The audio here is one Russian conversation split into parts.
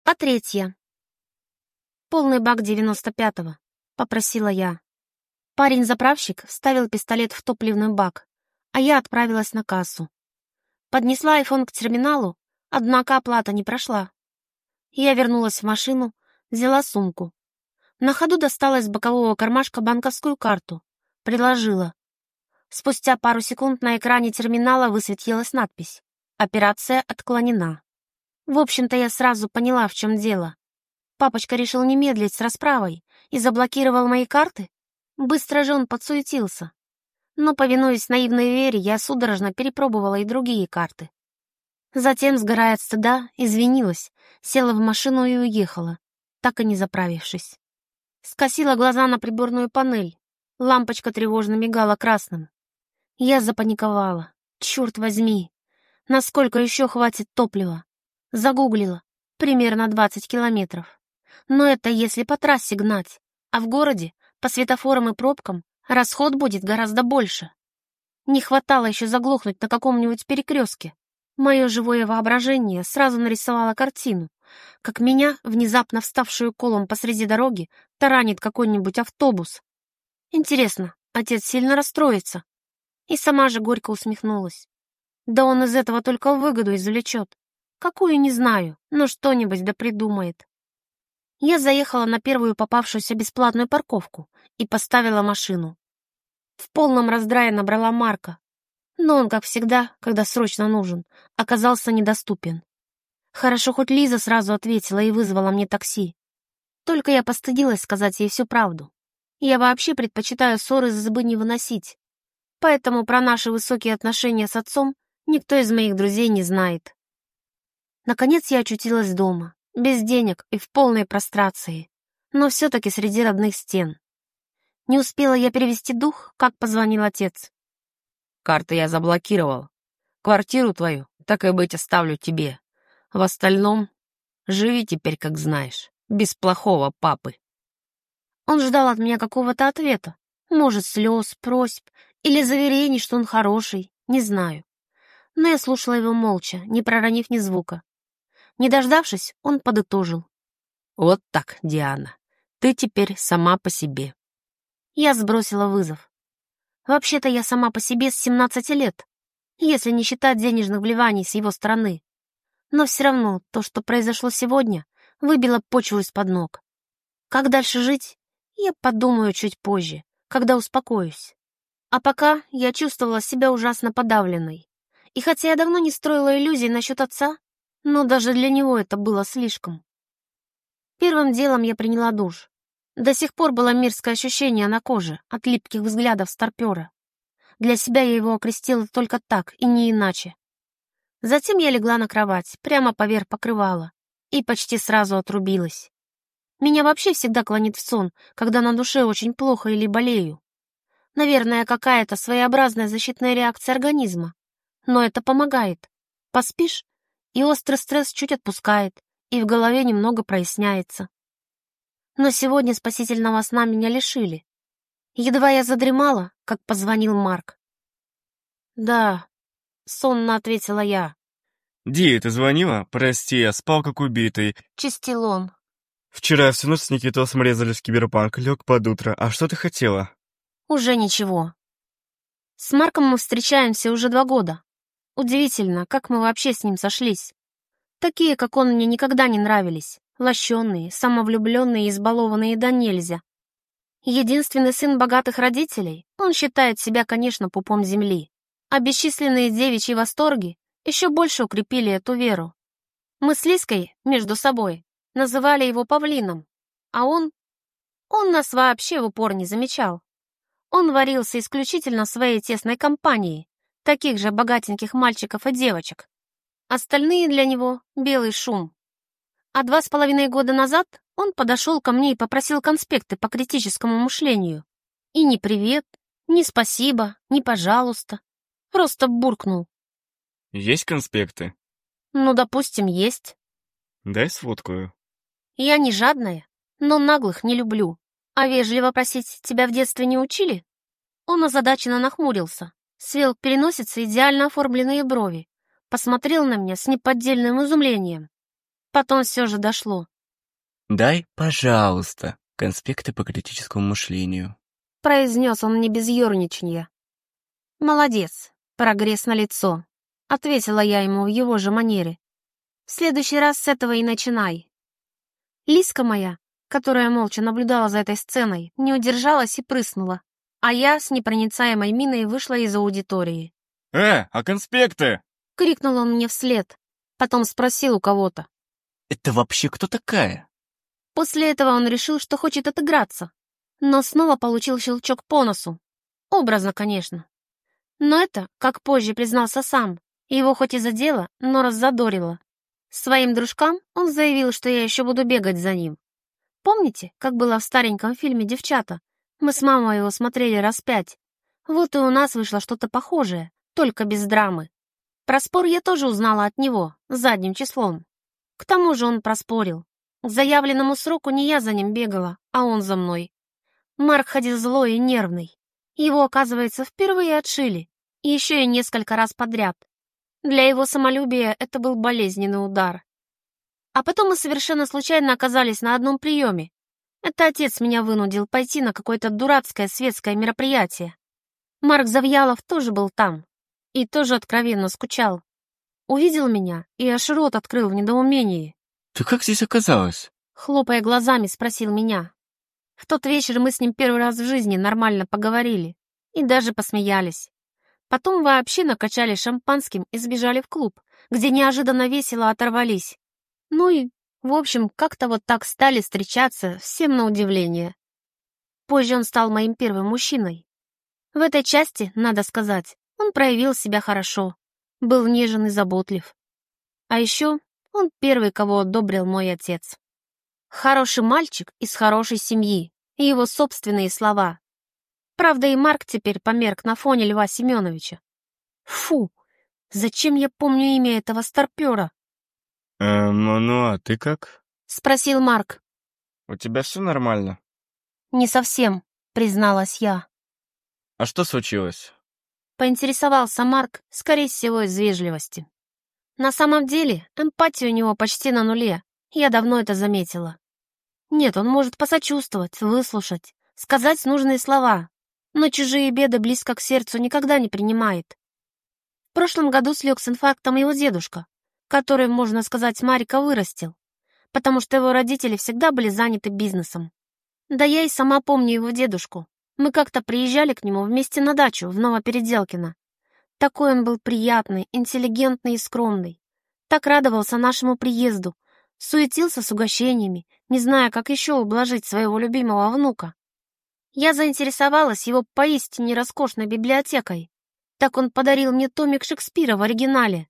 Глава 3. «Полный бак 95-го», — попросила я. Парень-заправщик вставил пистолет в топливный бак, а я отправилась на кассу. Поднесла айфон к терминалу, однако оплата не прошла. Я вернулась в машину, взяла сумку. На ходу достала из бокового кармашка банковскую карту, приложила. Спустя пару секунд на экране терминала высветилась надпись «Операция отклонена». В общем-то, я сразу поняла, в чем дело. Папочка решил не медлить с расправой и заблокировал мои карты. Быстро же он подсуетился. Но, повинуясь наивной вере, я судорожно перепробовала и другие карты. Затем, сгорая от стыда, извинилась, села в машину и уехала, так и не заправившись. Скосила глаза на приборную панель. Лампочка тревожно мигала красным. Я запаниковала. Черт возьми! Насколько еще хватит топлива? Загуглила. Примерно 20 километров. Но это если по трассе гнать, а в городе, по светофорам и пробкам, расход будет гораздо больше. Не хватало еще заглохнуть на каком-нибудь перекрестке. Мое живое воображение сразу нарисовало картину, как меня, внезапно вставшую колом посреди дороги, таранит какой-нибудь автобус. Интересно, отец сильно расстроится? И сама же горько усмехнулась. Да он из этого только выгоду извлечет. Какую, не знаю, но что-нибудь да придумает. Я заехала на первую попавшуюся бесплатную парковку и поставила машину. В полном раздрае набрала Марка, но он, как всегда, когда срочно нужен, оказался недоступен. Хорошо, хоть Лиза сразу ответила и вызвала мне такси. Только я постыдилась сказать ей всю правду. Я вообще предпочитаю ссоры из избы не выносить, поэтому про наши высокие отношения с отцом никто из моих друзей не знает. Наконец я очутилась дома, без денег и в полной прострации, но все-таки среди родных стен. Не успела я перевести дух, как позвонил отец. Карты я заблокировал. Квартиру твою, так и быть, оставлю тебе. В остальном живи теперь, как знаешь, без плохого папы. Он ждал от меня какого-то ответа, может, слез, просьб или заверений, что он хороший, не знаю. Но я слушала его молча, не проронив ни звука. Не дождавшись, он подытожил. Вот так, Диана, ты теперь сама по себе. Я сбросила вызов. Вообще-то я сама по себе с 17 лет, если не считать денежных вливаний с его стороны. Но все равно то, что произошло сегодня, выбило почву из-под ног. Как дальше жить, я подумаю чуть позже, когда успокоюсь. А пока я чувствовала себя ужасно подавленной. И хотя я давно не строила иллюзий насчет отца, но даже для него это было слишком. Первым делом я приняла душ. До сих пор было мерзкое ощущение на коже от липких взглядов старпера. Для себя я его окрестила только так и не иначе. Затем я легла на кровать, прямо поверх покрывала, и почти сразу отрубилась. Меня вообще всегда клонит в сон, когда на душе очень плохо или болею. Наверное, какая-то своеобразная защитная реакция организма. Но это помогает. Поспишь, и острый стресс чуть отпускает, и в голове немного проясняется. Но сегодня спасительного сна меня лишили. Едва я задремала, как позвонил Марк. «Да», — сонно ответила я. «Ди, ты звонила? Прости, я спал как убитый». Чистил он. «Вчера всю ночь с Никитосом резали в Киберпанк, лег под утро. А что ты хотела?» Уже ничего. С Марком мы встречаемся уже 2 года. Удивительно, как мы вообще с ним сошлись. Такие, как он, мне никогда не нравились. Лощеные, самовлюбленные и избалованные да нельзя. Единственный сын богатых родителей, он считает себя, конечно, пупом земли. А бесчисленные девичьи восторги еще больше укрепили эту веру. Мы с Лиской, между собой, называли его павлином, а он нас вообще в упор не замечал. Он варился исключительно в своей тесной компании, таких же богатеньких мальчиков и девочек. Остальные для него — белый шум. А 2,5 года назад он подошел ко мне и попросил конспекты по критическому мышлению. И ни привет, ни спасибо, ни пожалуйста. Просто буркнул. «Есть конспекты?» Ну, допустим, есть. «Дай сфоткаю». Я не жадная, но наглых не люблю. А вежливо просить тебя в детстве не учили? Он озадаченно нахмурился, свел к переносице идеально оформленные брови, посмотрел на меня с неподдельным изумлением. Потом все же дошло. «Дай, пожалуйста, конспекты по критическому мышлению». Произнес он не без ерничанья. «Молодец, прогресс налицо», — ответила я ему в его же манере. «В следующий раз с этого и начинай». Лиска моя, которая молча наблюдала за этой сценой, не удержалась и прыснула, а я с непроницаемой миной вышла из аудитории. А конспекты?» — крикнул он мне вслед, потом спросил у кого-то. «Это вообще кто такая?» После этого он решил, что хочет отыграться, но снова получил щелчок по носу. Образно, конечно. Но это, как позже признался сам, его хоть и задело, но раззадорило. Своим дружкам он заявил, что я еще буду бегать за ним. Помните, как было в стареньком фильме «Девчата»? Мы с мамой его смотрели раз 5. Вот и у нас вышло что-то похожее, только без драмы. Про спор я тоже узнала от него, задним числом. К тому же он проспорил. К заявленному сроку не я за ним бегала, а он за мной. Марк ходил злой и нервный. Его, оказывается, впервые отшили, и еще и несколько раз подряд. Для его самолюбия это был болезненный удар. А потом мы совершенно случайно оказались на одном приеме. Это отец меня вынудил пойти на какое-то дурацкое светское мероприятие. Марк Завьялов тоже был там и тоже откровенно скучал. Увидел меня и аж рот открыл в недоумении. «Ты как здесь оказалась?» Хлопая глазами, спросил меня. В тот вечер мы с ним первый раз в жизни нормально поговорили и даже посмеялись. Потом вообще накачали шампанским и сбежали в клуб, где неожиданно весело оторвались. Ну и, в общем, как-то вот так стали встречаться, всем на удивление. Позже он стал моим первым мужчиной. В этой части, надо сказать, он проявил себя хорошо, был нежен и заботлив. А еще он первый, кого одобрил мой отец. Хороший мальчик из хорошей семьи, и его собственные слова. Правда, и Марк теперь померк на фоне Льва Семеновича. Фу, зачем я помню имя этого старпера? Ну а ты как? Спросил Марк. У тебя все нормально? Не совсем, призналась я. А что случилось? Поинтересовался Марк, скорее всего, из вежливости. На самом деле, эмпатия у него почти на нуле, я давно это заметила. Нет, он может посочувствовать, выслушать, сказать нужные слова, но чужие беды близко к сердцу никогда не принимает. В прошлом году слег с инфарктом его дедушка, который, можно сказать, Марика вырастил, потому что его родители всегда были заняты бизнесом. Да я и сама помню его дедушку. Мы как-то приезжали к нему вместе на дачу в Новопеределкино. Такой он был приятный, интеллигентный и скромный. Так радовался нашему приезду, суетился с угощениями, не зная, как еще ублажить своего любимого внука. Я заинтересовалась его поистине роскошной библиотекой. Так он подарил мне томик Шекспира в оригинале.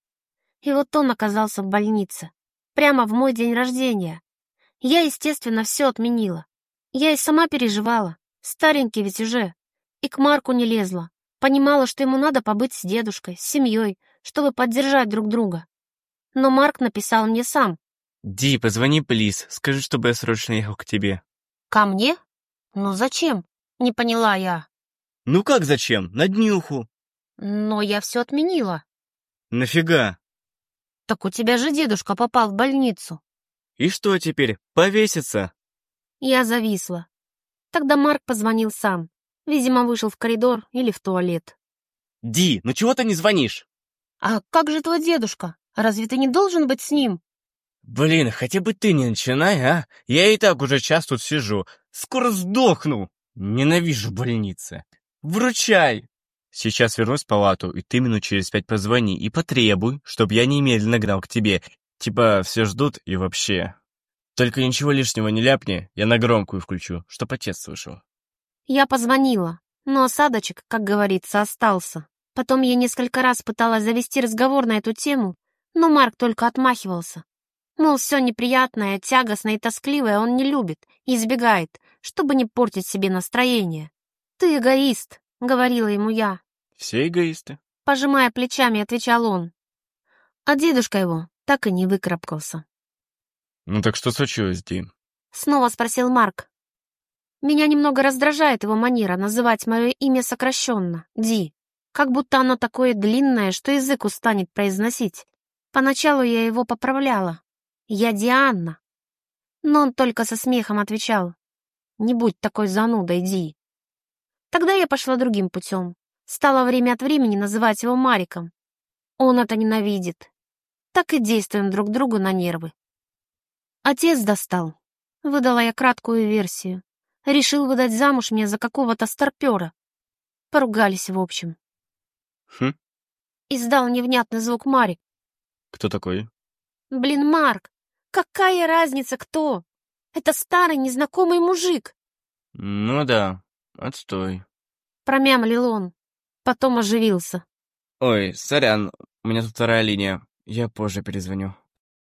И вот он оказался в больнице, прямо в мой день рождения. Я, естественно, все отменила. Я и сама переживала, старенький ведь уже, и к Марку не лезла. Понимала, что ему надо побыть с дедушкой, с семьей, чтобы поддержать друг друга. Но Марк написал мне сам. «Ди, позвони, плиз, скажи, чтобы я срочно ехал к тебе». «Ко мне? Ну зачем?» Не поняла я. «Ну как зачем? На днюху». Но я все отменила. «Нафига?» Так у тебя же дедушка попал в больницу. «И что теперь, повеситься?» Я зависла. Тогда Марк позвонил сам. Видимо, вышел в коридор или в туалет. «Ди, ну чего ты не звонишь?» «А как же твой дедушка? Разве ты не должен быть с ним?» «Блин, хотя бы ты не начинай, а? Я и так уже час тут сижу. Скоро сдохну. Ненавижу больницы. Вручай!» «Сейчас вернусь в палату, и ты минут через 5 позвони и потребуй, чтобы я немедленно гнал к тебе. Типа, все ждут и вообще. Только ничего лишнего не ляпни, я на громкую включу, чтоб отец слышал». Я позвонила, но осадочек, как говорится, остался. Потом я несколько раз пыталась завести разговор на эту тему, но Марк только отмахивался. Мол, все неприятное, тягостное и тоскливое он не любит и избегает, чтобы не портить себе настроение. «Ты эгоист», — говорила ему я. «Все эгоисты». Пожимая плечами, отвечал он. А дедушка его так и не выкарабкался. «Ну так что случилось, Ди?» Снова спросил Марк. Меня немного раздражает его манера называть мое имя сокращенно, Ди. Как будто оно такое длинное, что язык устанет произносить. Поначалу я его поправляла. Я Диана. Но он только со смехом отвечал: «Не будь такой занудой, Ди». Тогда я пошла другим путем. Стала время от времени называть его Мариком. Он это ненавидит. Так и действуем друг другу на нервы. Отец достал. Выдала я краткую версию. Решил выдать замуж меня за какого-то старпера. Поругались, в общем. Хм, Издал невнятный звук Марик. кто такой? Блин, Марк, какая разница, кто? Это старый незнакомый мужик. Ну да, отстой. Промямлил он. Потом оживился. Ой, сорян, у меня тут вторая линия. Я позже перезвоню.